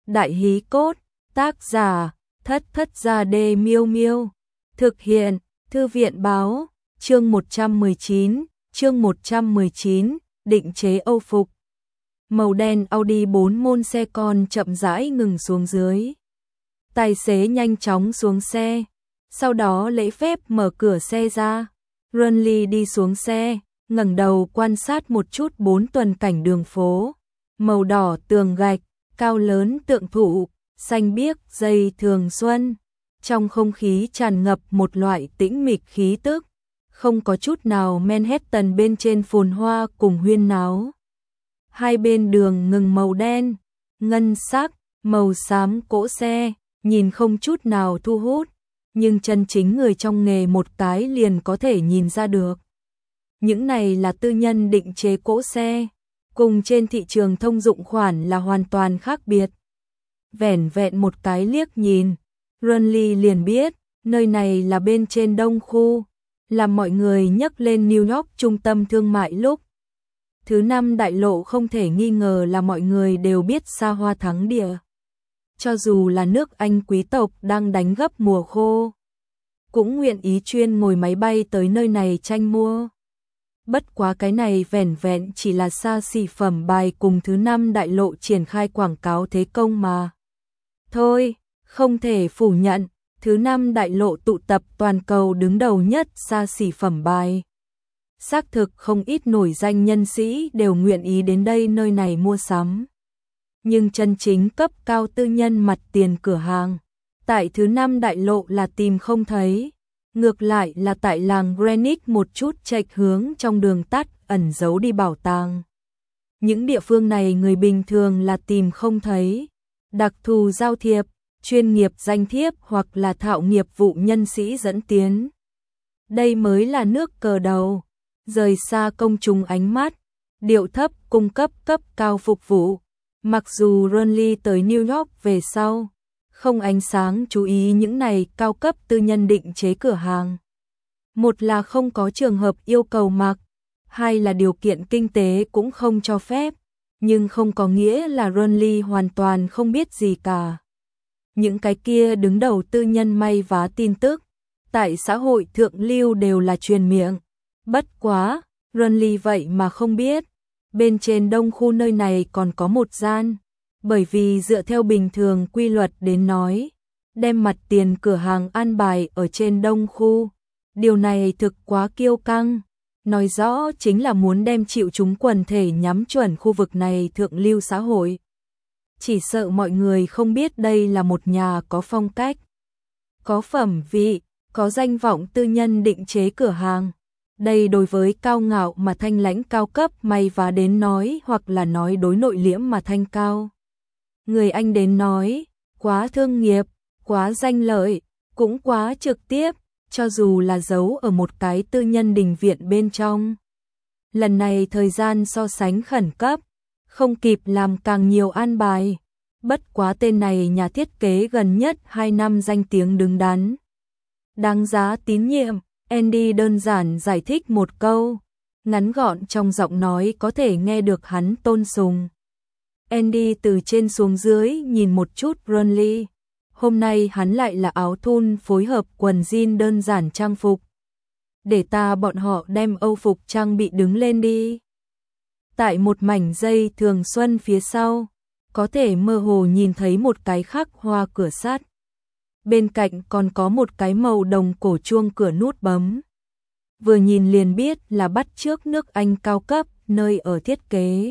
Đại hí cốt, tác giả, Thất Thất Gia Đê Miêu Miêu. Thực hiện, Thư viện báo, chương 119, định chế Âu phục. Màu đen Audi 4 môn xe con chậm rãi ngừng xuống dưới. Tài xế nhanh chóng xuống xe, sau đó lễ phép mở cửa xe ra. Runley đi xuống xe, ngẩng đầu quan sát một chút bốn tuần cảnh đường phố. Màu đỏ tường gạch, cao lớn tượng thụ, xanh biếc dây thường xuân. Trong không khí tràn ngập một loại tĩnh mịch khí tức, không có chút nào Manhattan bên trên phồn hoa cùng huyên náo. Hai bên đường ngừng màu đen, ngân sắc, màu xám cỗ xe, nhìn không chút nào thu hút, nhưng chân chính người trong nghề một cái liền có thể nhìn ra được. Những này là tư nhân định chế cỗ xe, cùng trên thị trường thông dụng khoản là hoàn toàn khác biệt. Vẻn vẹn một cái liếc nhìn, Runley liền biết, nơi này là bên trên đông khu, làm mọi người nhắc lên New York trung tâm thương mại lúc. Thứ năm đại lộ không thể nghi ngờ là mọi người đều biết xa hoa thắng địa. Cho dù là nước Anh quý tộc đang đánh gấp mùa khô, cũng nguyện ý chuyên ngồi máy bay tới nơi này tranh mua. Bất quá cái này vẻn vẹn chỉ là xa xỉ phẩm bài cùng thứ năm đại lộ triển khai quảng cáo thế công mà. Thôi, không thể phủ nhận, thứ năm đại lộ tụ tập toàn cầu đứng đầu nhất xa xỉ phẩm bài. Xác thực không ít nổi danh nhân sĩ đều nguyện ý đến đây nơi này mua sắm. Nhưng chân chính cấp cao tư nhân mặt tiền cửa hàng, tại thứ năm đại lộ là tìm không thấy. Ngược lại là tại làng Greenwich một chút chệch hướng trong đường tắt ẩn giấu đi bảo tàng. Những địa phương này người bình thường là tìm không thấy. Đặc thù giao thiệp, chuyên nghiệp danh thiếp hoặc là thạo nghiệp vụ nhân sĩ dẫn tiến. Đây mới là nước cờ đầu, rời xa công chúng ánh mắt, điệu thấp cung cấp cấp cao phục vụ. Mặc dù Runley tới New York về sau, không ánh sáng chú ý những này cao cấp tư nhân định chế cửa hàng. Một là không có trường hợp yêu cầu mặc, hai là điều kiện kinh tế cũng không cho phép, nhưng không có nghĩa là Runley hoàn toàn không biết gì cả. Những cái kia đứng đầu tư nhân may vá tin tức, tại xã hội thượng lưu đều là truyền miệng. Bất quá, Runley vậy mà không biết, bên trên đông khu nơi này còn có một gian. Bởi vì dựa theo bình thường quy luật đến nói, đem mặt tiền cửa hàng an bài ở trên đông khu, điều này thực quá kiêu căng, nói rõ chính là muốn đem chịu chúng quần thể nhắm chuẩn khu vực này thượng lưu xã hội. Chỉ sợ mọi người không biết đây là một nhà có phong cách, có phẩm vị, có danh vọng tư nhân định chế cửa hàng. Đây đối với cao ngạo mà thanh lãnh cao cấp may vá đến nói, hoặc là nói đối nội liễm mà thanh cao người Anh đến nói, quá thương nghiệp, quá danh lợi, cũng quá trực tiếp, cho dù là giấu ở một cái tư nhân đình viện bên trong. Lần này thời gian so sánh khẩn cấp, không kịp làm càng nhiều an bài. Bất quá tên này nhà thiết kế gần nhất 2 năm danh tiếng đứng đắn, đáng giá tín nhiệm. Andy đơn giản giải thích một câu, ngắn gọn trong giọng nói có thể nghe được hắn tôn sùng. Andy từ trên xuống dưới nhìn một chút Runley. Hôm nay hắn lại là áo thun phối hợp quần jean đơn giản trang phục. Để ta bọn họ đem Âu phục trang bị đứng lên đi. Tại một mảnh dây thường xuân phía sau, có thể mơ hồ nhìn thấy một cái khắc hoa cửa sắt. Bên cạnh còn có một cái màu đồng cổ chuông cửa nút bấm. Vừa nhìn liền biết là bắt chước nước Anh cao cấp nơi ở thiết kế.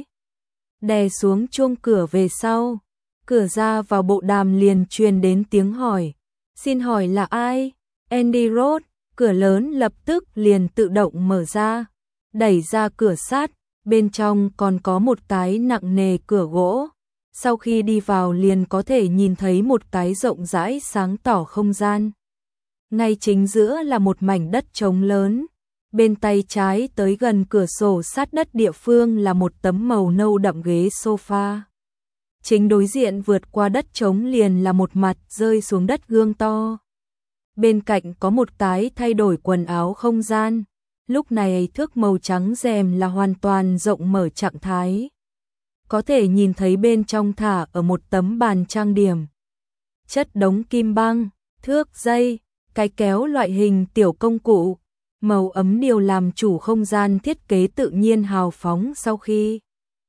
Đè xuống chuông cửa về sau, cửa ra vào bộ đàm liền truyền đến tiếng hỏi. Xin hỏi là ai? Andy Roth. Cửa lớn lập tức liền tự động mở ra, đẩy ra cửa sắt, bên trong còn có một cái nặng nề cửa gỗ. Sau khi đi vào liền có thể nhìn thấy một cái rộng rãi sáng tỏ không gian. Ngay chính giữa là một mảnh đất trống lớn. Bên tay trái tới gần cửa sổ sát đất địa phương là một tấm màu nâu đậm ghế sofa. Chính đối diện vượt qua đất trống liền là một mặt rơi xuống đất gương to. Bên cạnh có một cái thay đổi quần áo không gian. Lúc này thước màu trắng rèm là hoàn toàn rộng mở trạng thái. có thể nhìn thấy bên trong thả ở một tấm bàn trang điểm. Chất đống kim băng, thước dây, cái kéo loại hình tiểu công cụ, màu ấm điều làm chủ không gian thiết kế tự nhiên hào phóng sau khi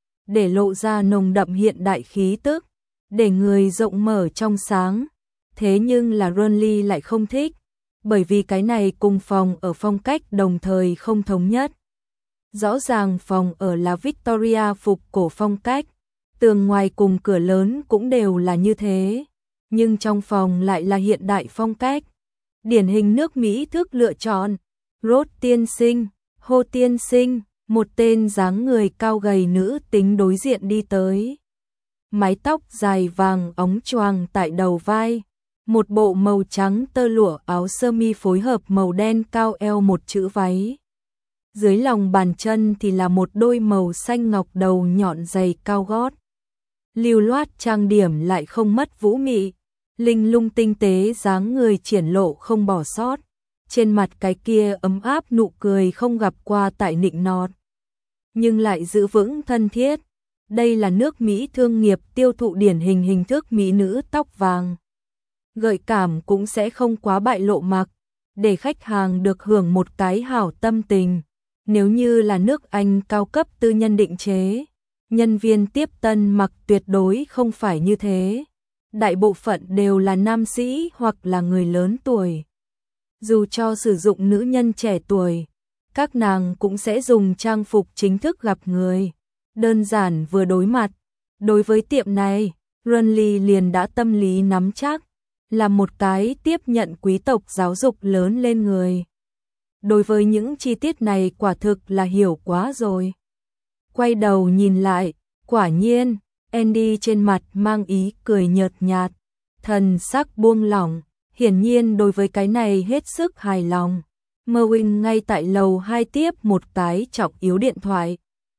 để lộ ra nồng đậm hiện đại khí tức, để người rộng mở trong sáng. Thế nhưng là Renly lại không thích, bởi vì cái này cùng phòng ở phong cách đồng thời không thống nhất. Rõ ràng phòng ở là Victoria phục cổ phong cách, tường ngoài cùng cửa lớn cũng đều là như thế, nhưng trong phòng lại là hiện đại phong cách. Điển hình nước Mỹ thức lựa chọn. Rốt tiên sinh, Hồ tiên sinh, một tên dáng người cao gầy nữ tính đối diện đi tới. Mái tóc dài vàng óng choàng tại đầu vai, một bộ màu trắng tơ lụa áo sơ mi phối hợp màu đen cao eo một chữ váy. Dưới lòng bàn chân thì là một đôi màu xanh ngọc đầu nhọn giày cao gót. Lưu loát trang điểm lại không mất vũ mị, linh lung tinh tế dáng người triển lộ không bỏ sót. Trên mặt cái kia ấm áp nụ cười không gặp qua tại nịnh nọt, nhưng lại giữ vững thân thiết. Đây là nước Mỹ thương nghiệp tiêu thụ điển hình hình thức mỹ nữ tóc vàng. Gợi cảm cũng sẽ không quá bại lộ mặc, để khách hàng được hưởng một cái hảo tâm tình. Nếu như là nước Anh cao cấp tư nhân định chế, nhân viên tiếp tân mặc tuyệt đối không phải như thế. Đại bộ phận đều là nam sĩ hoặc là người lớn tuổi. Dù cho sử dụng nữ nhân trẻ tuổi, các nàng cũng sẽ dùng trang phục chính thức gặp người, đơn giản vừa đối mặt. Đối với tiệm này, Renly liền đã tâm lý nắm chắc, là một cái tiếp nhận quý tộc giáo dục lớn lên người. Đối với những chi tiết này quả thực là hiểu quá rồi. Quay đầu nhìn lại, quả nhiên, Andy trên mặt mang ý cười nhợt nhạt, thần sắc buông lỏng. Hiển nhiên đối với cái này hết sức hài lòng. Merwin ngay tại lầu 2 tiếp một cái trọng yếu điện thoại.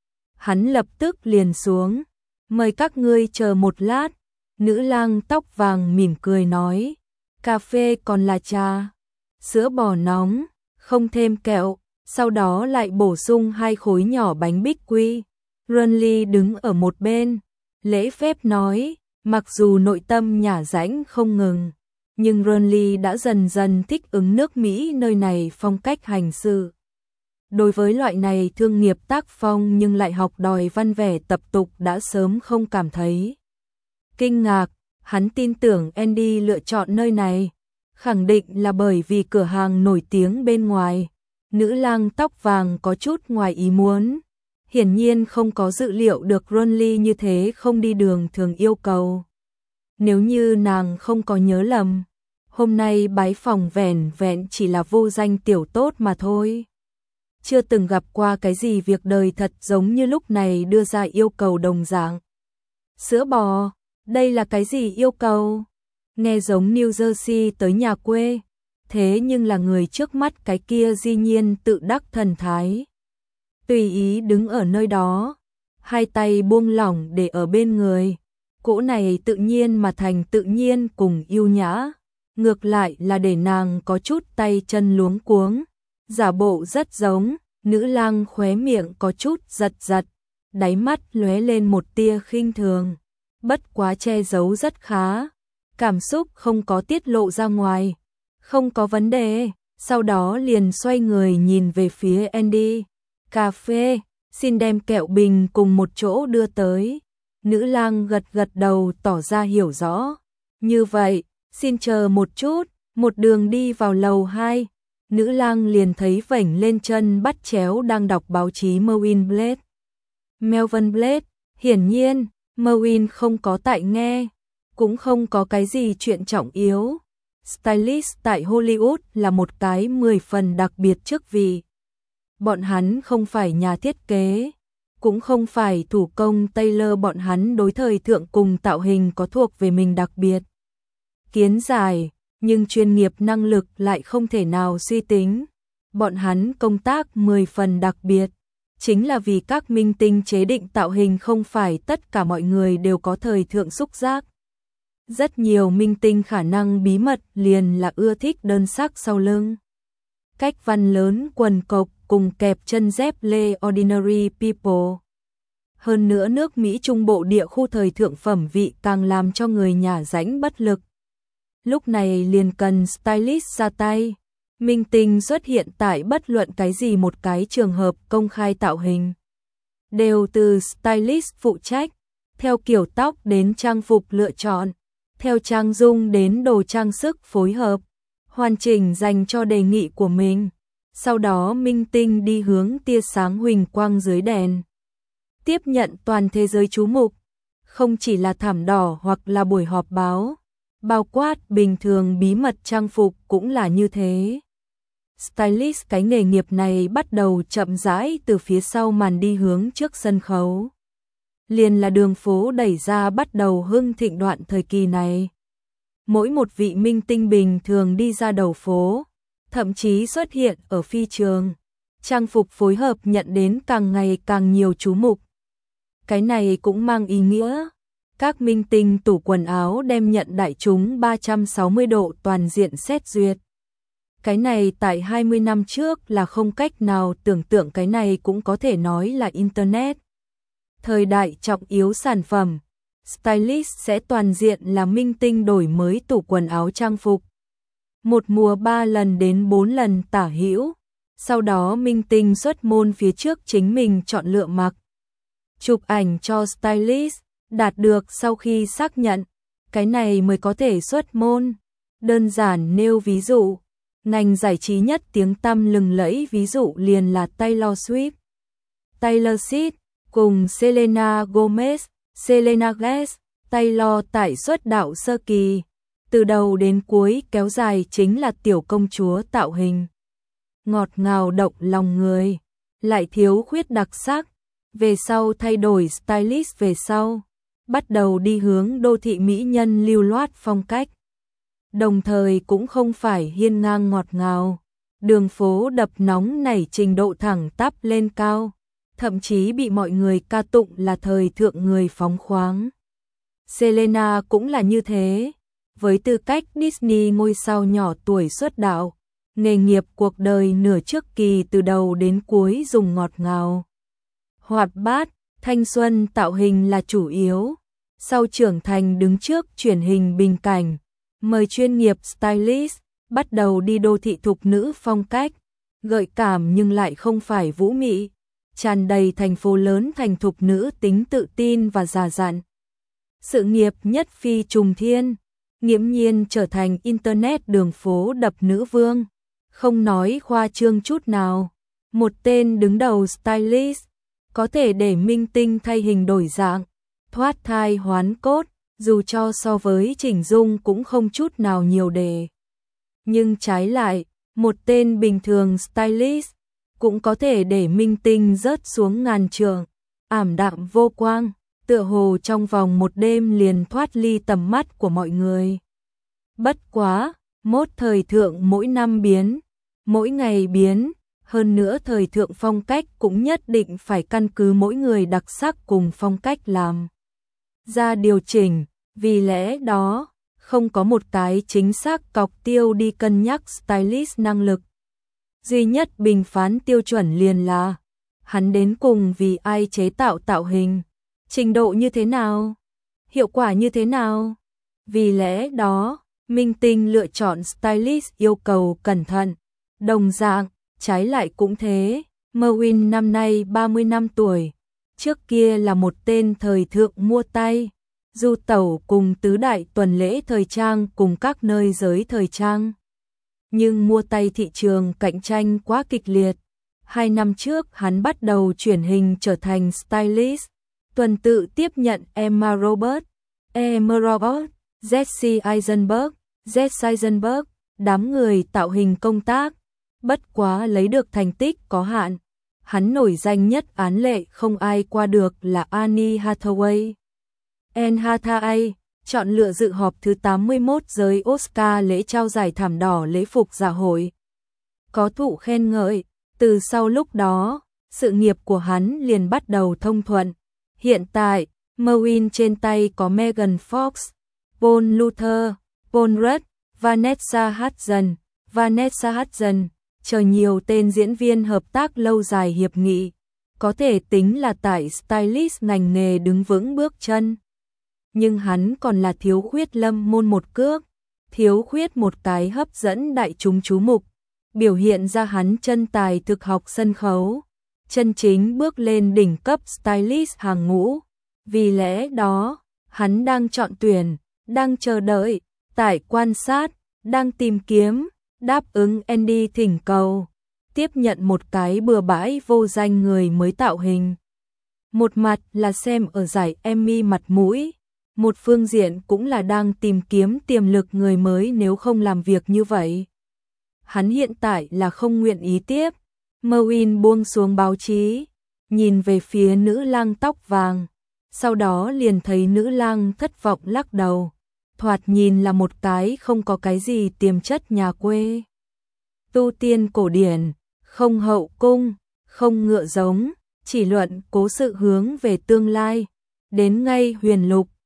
Hắn lập tức liền xuống. Mời các ngươi chờ một lát. Nữ lang tóc vàng mỉm cười nói. Cà phê còn là trà. Sữa bò nóng, không thêm kẹo. Sau đó lại bổ sung 2 khối nhỏ bánh bích quy. Renly đứng ở một bên, lễ phép nói. Mặc dù nội tâm nhả rãnh không ngừng, nhưng Renly đã dần dần thích ứng nước Mỹ nơi này phong cách hành sự. Đối với loại này thương nghiệp tác phong nhưng lại học đòi văn vẻ tập tục đã sớm không cảm thấy kinh ngạc. Hắn tin tưởng Andy lựa chọn nơi này, khẳng định là bởi vì cửa hàng nổi tiếng bên ngoài. Nữ lang tóc vàng có chút ngoài ý muốn, hiển nhiên không có dự liệu được Renly như thế không đi đường thường yêu cầu. Nếu như nàng không có nhớ lầm, hôm nay bái phòng vẻn vẹn chỉ là vô danh tiểu tốt mà thôi. Chưa từng gặp qua cái gì việc đời thật giống như lúc này đưa ra yêu cầu đồng dạng. Sữa bò, đây là cái gì yêu cầu? Nghe giống New Jersey tới nhà quê, thế nhưng là người trước mắt cái kia dĩ nhiên tự đắc thần thái. Tùy ý đứng ở nơi đó, hai tay buông lỏng để ở bên người. Cỗ này tự nhiên mà thành tự nhiên cùng yêu nhã, ngược lại là để nàng có chút tay chân luống cuống, giả bộ rất giống. Nữ lang khóe miệng có chút giật giật, đáy mắt lóe lên một tia khinh thường, bất quá che giấu rất khá, cảm xúc không có tiết lộ ra ngoài. Không có vấn đề. Sau đó liền xoay người nhìn về phía Andy. Cà phê, xin đem kẹo bình cùng một chỗ đưa tới. Nữ lang gật gật đầu tỏ ra hiểu rõ. Như vậy, xin chờ một chút. Một đường đi vào lầu 2, nữ lang liền thấy vảnh lên chân bắt chéo đang đọc báo chí Mervyn Blade. Melvin Blade, hiển nhiên, Mervyn không có tại nghe, cũng không có cái gì chuyện trọng yếu. Stylist tại Hollywood là một cái 10 phần đặc biệt chức vị. Bọn hắn không phải nhà thiết kế, cũng không phải thủ công tailor, bọn hắn đối thời thượng cùng tạo hình có thuộc về mình đặc biệt kiến giải, nhưng chuyên nghiệp năng lực lại không thể nào suy tính. Bọn hắn công tác 10 phần đặc biệt, chính là vì các minh tinh chế định tạo hình không phải tất cả mọi người đều có thời thượng xúc giác. Rất nhiều minh tinh khả năng bí mật liền là ưa thích đơn sắc sau lưng, cách văn lớn quần cộc cùng kẹp chân dép lê ordinary people. Hơn nữa nước Mỹ Trung Bộ địa khu thời thượng phẩm vị càng làm cho người nhà rãnh bất lực. Lúc này liền cần stylist ra tay. Minh tinh xuất hiện tại bất luận cái gì một cái trường hợp công khai tạo hình, đều từ stylist phụ trách, theo kiểu tóc đến trang phục lựa chọn, theo trang dung đến đồ trang sức phối hợp, hoàn chỉnh dành cho đề nghị của mình. Sau đó minh tinh đi hướng tia sáng huỳnh quang dưới đèn, tiếp nhận toàn thế giới chú mục, không chỉ là thảm đỏ hoặc là buổi họp báo, bao quát bình thường bí mật trang phục cũng là như thế. Stylist cái nghề nghiệp này bắt đầu chậm rãi từ phía sau màn đi hướng trước sân khấu. Liền là đường phố đẩy ra bắt đầu hưng thịnh đoạn thời kỳ này. Mỗi một vị minh tinh bình thường đi ra đầu phố, thậm chí xuất hiện ở phi trường, trang phục phối hợp nhận đến càng ngày càng nhiều chú mục. Cái này cũng mang ý nghĩa, các minh tinh tủ quần áo đem nhận đại chúng 360 độ toàn diện xét duyệt. Cái này tại 20 năm trước là không cách nào tưởng tượng, cái này cũng có thể nói là Internet. Thời đại trọng yếu sản phẩm, stylist sẽ toàn diện là minh tinh đổi mới tủ quần áo trang phục. Một mùa 3 lần đến 4 lần tả hữu, sau đó minh tinh xuất môn phía trước chính mình chọn lựa mặc. Chụp ảnh cho stylist, đạt được sau khi xác nhận, cái này mới có thể xuất môn. Đơn giản nêu ví dụ, ngành giải trí nhất tiếng tăm lừng lẫy ví dụ liền là Taylor Swift, Taylor Swift cùng Selena Gomez, Selena Gomez. Taylor tại xuất đạo sơ kỳ, từ đầu đến cuối kéo dài chính là tiểu công chúa tạo hình, ngọt ngào động lòng người, lại thiếu khuyết đặc sắc. Về sau thay đổi stylist về sau, bắt đầu đi hướng đô thị mỹ nhân lưu loát phong cách. Đồng thời cũng không phải hiên ngang ngọt ngào, đường phố đập nóng nảy trình độ thẳng tắp lên cao, thậm chí bị mọi người ca tụng là thời thượng người phóng khoáng. Selena cũng là như thế, với tư cách Disney ngôi sao nhỏ tuổi xuất đạo, nghề nghiệp cuộc đời nửa trước kỳ từ đầu đến cuối dùng ngọt ngào, hoạt bát, thanh xuân tạo hình là chủ yếu, sau trưởng thành đứng trước truyền hình bình cảnh, mời chuyên nghiệp stylist, bắt đầu đi đô thị thục nữ phong cách, gợi cảm nhưng lại không phải vũ mị, tràn đầy thành phố lớn thành thục nữ tính tự tin và già dặn. Sự nghiệp nhất phi trùng thiên, nghiễm nhiên trở thành Internet đường phố đập nữ vương, không nói khoa trương chút nào. Một tên đứng đầu stylist, có thể để minh tinh thay hình đổi dạng, thoát thai hoán cốt, dù cho so với chỉnh dung cũng không chút nào nhiều đề. Nhưng trái lại, một tên bình thường stylist, cũng có thể để minh tinh rớt xuống ngàn trượng, ảm đạm vô quang, tựa hồ trong vòng một đêm liền thoát ly tầm mắt của mọi người. Bất quá, mốt thời thượng mỗi năm biến, mỗi ngày biến, hơn nữa thời thượng phong cách cũng nhất định phải căn cứ mỗi người đặc sắc cùng phong cách làm ra điều chỉnh, vì lẽ đó, không có một cái chính xác cọc tiêu đi cân nhắc stylist năng lực. Duy nhất bình phán tiêu chuẩn liền là hắn đến cùng vì ai chế tạo tạo hình, trình độ như thế nào, hiệu quả như thế nào. Vì lẽ đó, minh tinh lựa chọn stylist yêu cầu cẩn thận. Đồng dạng, trái lại cũng thế, Merwin năm nay 30 năm tuổi, trước kia là một tên thời thượng mua tay, du tẩu cùng tứ đại tuần lễ thời trang cùng các nơi giới thời trang. Nhưng mua tay thị trường cạnh tranh quá kịch liệt. 2 năm trước hắn bắt đầu chuyển hình trở thành stylist, tuần tự tiếp nhận Emma Roberts, Jesse Eisenberg, đám người tạo hình công tác. Bất quá lấy được thành tích có hạn. Hắn nổi danh nhất án lệ không ai qua được là Anne Hathaway. Anne Hathaway chọn lựa dự họp thứ 81 giới Oscar lễ trao giải thảm đỏ lễ phục dạ hội. Có thụ khen ngợi, từ sau lúc đó, sự nghiệp của hắn liền bắt đầu thông thuận. Hiện tại, Merwin trên tay có Megan Fox, Paul Luther, Paul Rudd, Vanessa Hudgens, chờ nhiều tên diễn viên hợp tác lâu dài hiệp nghị. có thể tính là tại stylist ngành nghề đứng vững bước chân. Nhưng hắn còn là thiếu khuyết lâm môn một cước, thiếu khuyết một cái hấp dẫn đại chúng chú mục, biểu hiện ra hắn chân tài thực học sân khấu, chân chính bước lên đỉnh cấp stylist hàng ngũ. Vì lẽ đó, hắn đang chọn tuyển, đang chờ đợi, tại quan sát, đang tìm kiếm, đáp ứng Andy thỉnh cầu, tiếp nhận một cái bừa bãi vô danh người mới tạo hình. Một mặt là xem ở giải Emmy mặt mũi, một phương diện cũng là đang tìm kiếm tiềm lực người mới nếu không làm việc như vậy. Hắn hiện tại là không nguyện ý tiếp. Mewin buông xuống báo chí, nhìn về phía nữ lang tóc vàng, sau đó liền thấy nữ lang thất vọng lắc đầu, thoạt nhìn là một cái không có cái gì tiềm chất nhà quê. Tu tiên cổ điển, không hậu cung, không ngựa giống, chỉ luận cố sự hướng về tương lai, đến ngay huyền lục,